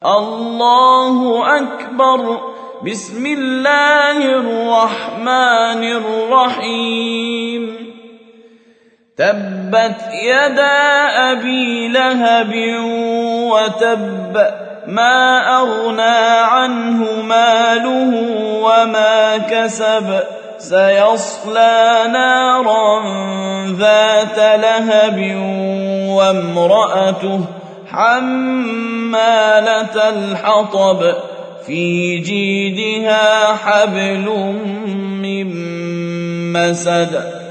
الله أكبر. بسم الله الرحمن الرحيم. تبت يدا أبي لهب وتب، ما أغنى عنه ماله وما كسب، سيصلى نارا ذات لهب وامرأته حمالة الحطب، في جيدها حبل من مسد.